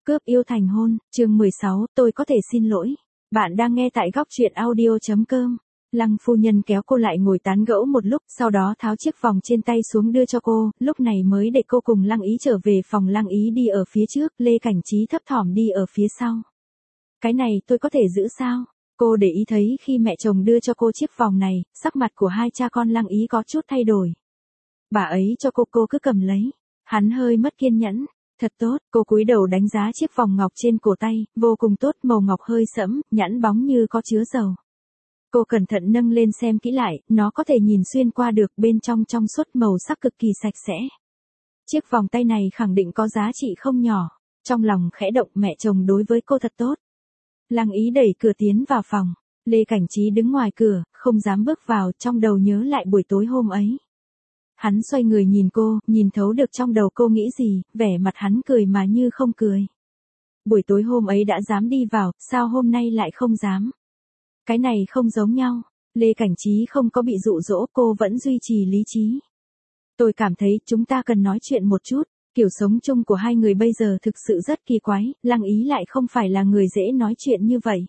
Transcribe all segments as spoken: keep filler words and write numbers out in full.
Cướp yêu thành hôn, chương mười sáu, tôi có thể xin lỗi. Bạn đang nghe tại góc truyện audio chấm com. Lăng phu nhân kéo cô lại ngồi tán gẫu một lúc, sau đó tháo chiếc vòng trên tay xuống đưa cho cô, lúc này mới để cô cùng Lăng Ý trở về phòng. Lăng Ý đi ở phía trước, Lê Cảnh Trí thấp thỏm đi ở phía sau. Cái này tôi có thể giữ sao? Cô để ý thấy khi mẹ chồng đưa cho cô chiếc vòng này, sắc mặt của hai cha con Lăng Ý có chút thay đổi. Bà ấy cho cô, cô cứ cầm lấy. Hắn hơi mất kiên nhẫn. Thật tốt, cô cúi đầu đánh giá chiếc vòng ngọc trên cổ tay, vô cùng tốt, màu ngọc hơi sẫm, nhẵn bóng như có chứa dầu. Cô cẩn thận nâng lên xem kỹ lại, nó có thể nhìn xuyên qua được, bên trong trong suốt, màu sắc cực kỳ sạch sẽ. Chiếc vòng tay này khẳng định có giá trị không nhỏ. Trong lòng khẽ động, mẹ chồng đối với cô thật tốt. Lăng Ý đẩy cửa tiến vào phòng. Lê Cảnh Trí đứng ngoài cửa, không dám bước vào, trong đầu nhớ lại buổi tối hôm ấy. Hắn xoay người nhìn cô, nhìn thấu được trong đầu cô nghĩ gì, vẻ mặt hắn cười mà như không cười. Buổi tối hôm ấy đã dám đi vào, sao hôm nay lại không dám? Cái này không giống nhau. Lê Cảnh Trí không có bị dụ dỗ, cô vẫn duy trì lý trí. Tôi cảm thấy chúng ta cần nói chuyện một chút, kiểu sống chung của hai người bây giờ thực sự rất kỳ quái, Lăng Ý lại không phải là người dễ nói chuyện như vậy.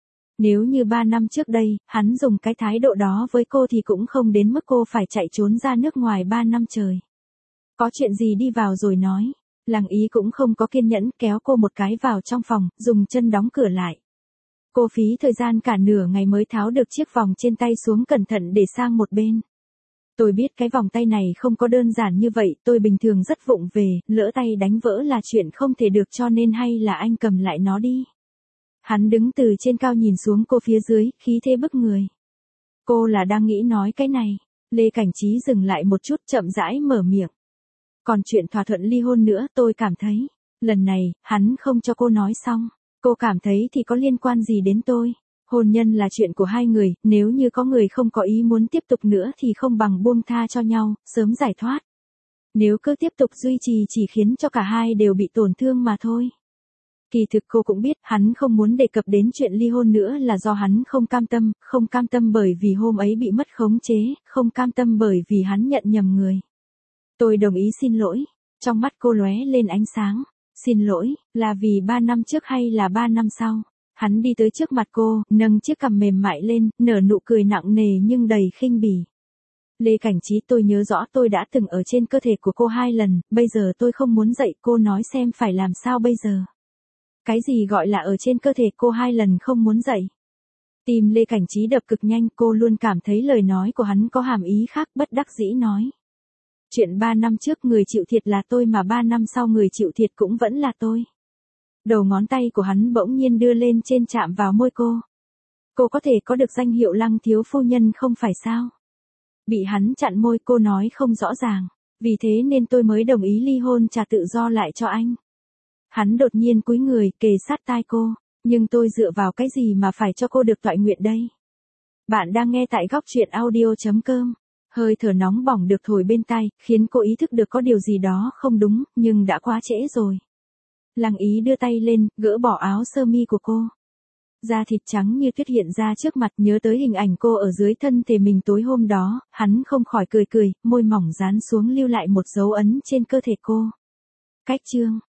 Nếu như ba năm trước đây, hắn dùng cái thái độ đó với cô thì cũng không đến mức cô phải chạy trốn ra nước ngoài ba năm trời. Có chuyện gì đi vào rồi nói. Lăng Ý cũng không có kiên nhẫn, kéo cô một cái vào trong phòng, dùng chân đóng cửa lại. Cô phí thời gian cả nửa ngày mới tháo được chiếc vòng trên tay xuống, cẩn thận để sang một bên. Tôi biết cái vòng tay này không có đơn giản như vậy, tôi bình thường rất vụng về, lỡ tay đánh vỡ là chuyện không thể được, cho nên hay là anh cầm lại nó đi. Hắn đứng từ trên cao nhìn xuống cô phía dưới, khí thế bức người. Cô là đang nghĩ nói cái này. Lê Cảnh Trí dừng lại một chút, chậm rãi mở miệng. Còn chuyện thỏa thuận ly hôn nữa, tôi cảm thấy, lần này, hắn không cho cô nói xong. Cô cảm thấy thì có liên quan gì đến tôi? Hôn nhân là chuyện của hai người, nếu như có người không có ý muốn tiếp tục nữa thì không bằng buông tha cho nhau, sớm giải thoát. Nếu cứ tiếp tục duy trì chỉ khiến cho cả hai đều bị tổn thương mà thôi. Kỳ thực cô cũng biết, hắn không muốn đề cập đến chuyện ly hôn nữa là do hắn không cam tâm, không cam tâm bởi vì hôm ấy bị mất khống chế, không cam tâm bởi vì hắn nhận nhầm người. Tôi đồng ý xin lỗi. Trong mắt cô lóe lên ánh sáng. Xin lỗi, là vì ba năm trước hay là ba năm sau? Hắn đi tới trước mặt cô, nâng chiếc cằm mềm mại lên, nở nụ cười nặng nề nhưng đầy khinh bỉ. Lê Cảnh Trí, tôi nhớ rõ tôi đã từng ở trên cơ thể của cô hai lần, bây giờ tôi không muốn dậy, cô nói xem phải làm sao bây giờ? Cái gì gọi là ở trên cơ thể cô hai lần không muốn dậy? Tim Lê Cảnh Trí đập cực nhanh, cô luôn cảm thấy lời nói của hắn có hàm ý khác, bất đắc dĩ nói. Chuyện ba năm trước người chịu thiệt là tôi mà ba năm sau người chịu thiệt cũng vẫn là tôi. Đầu ngón tay của hắn bỗng nhiên đưa lên trên, chạm vào môi cô. Cô có thể có được danh hiệu Lăng thiếu phu nhân không phải sao? Bị hắn chặn môi, cô nói không rõ ràng. Vì thế nên tôi mới đồng ý ly hôn, trả tự do lại cho anh. Hắn đột nhiên cúi người, kề sát tai cô. Nhưng tôi dựa vào cái gì mà phải cho cô được toại nguyện đây? Bạn đang nghe tại góc truyện audio chấm com. Hơi thở nóng bỏng được thổi bên tai, khiến cô ý thức được có điều gì đó không đúng, nhưng đã quá trễ rồi. Lăng Ý đưa tay lên, gỡ bỏ áo sơ mi của cô. Da thịt trắng như tuyết hiện ra trước mặt, nhớ tới hình ảnh cô ở dưới thân thể mình tối hôm đó, hắn không khỏi cười cười, môi mỏng dán xuống lưu lại một dấu ấn trên cơ thể cô. Cách chương,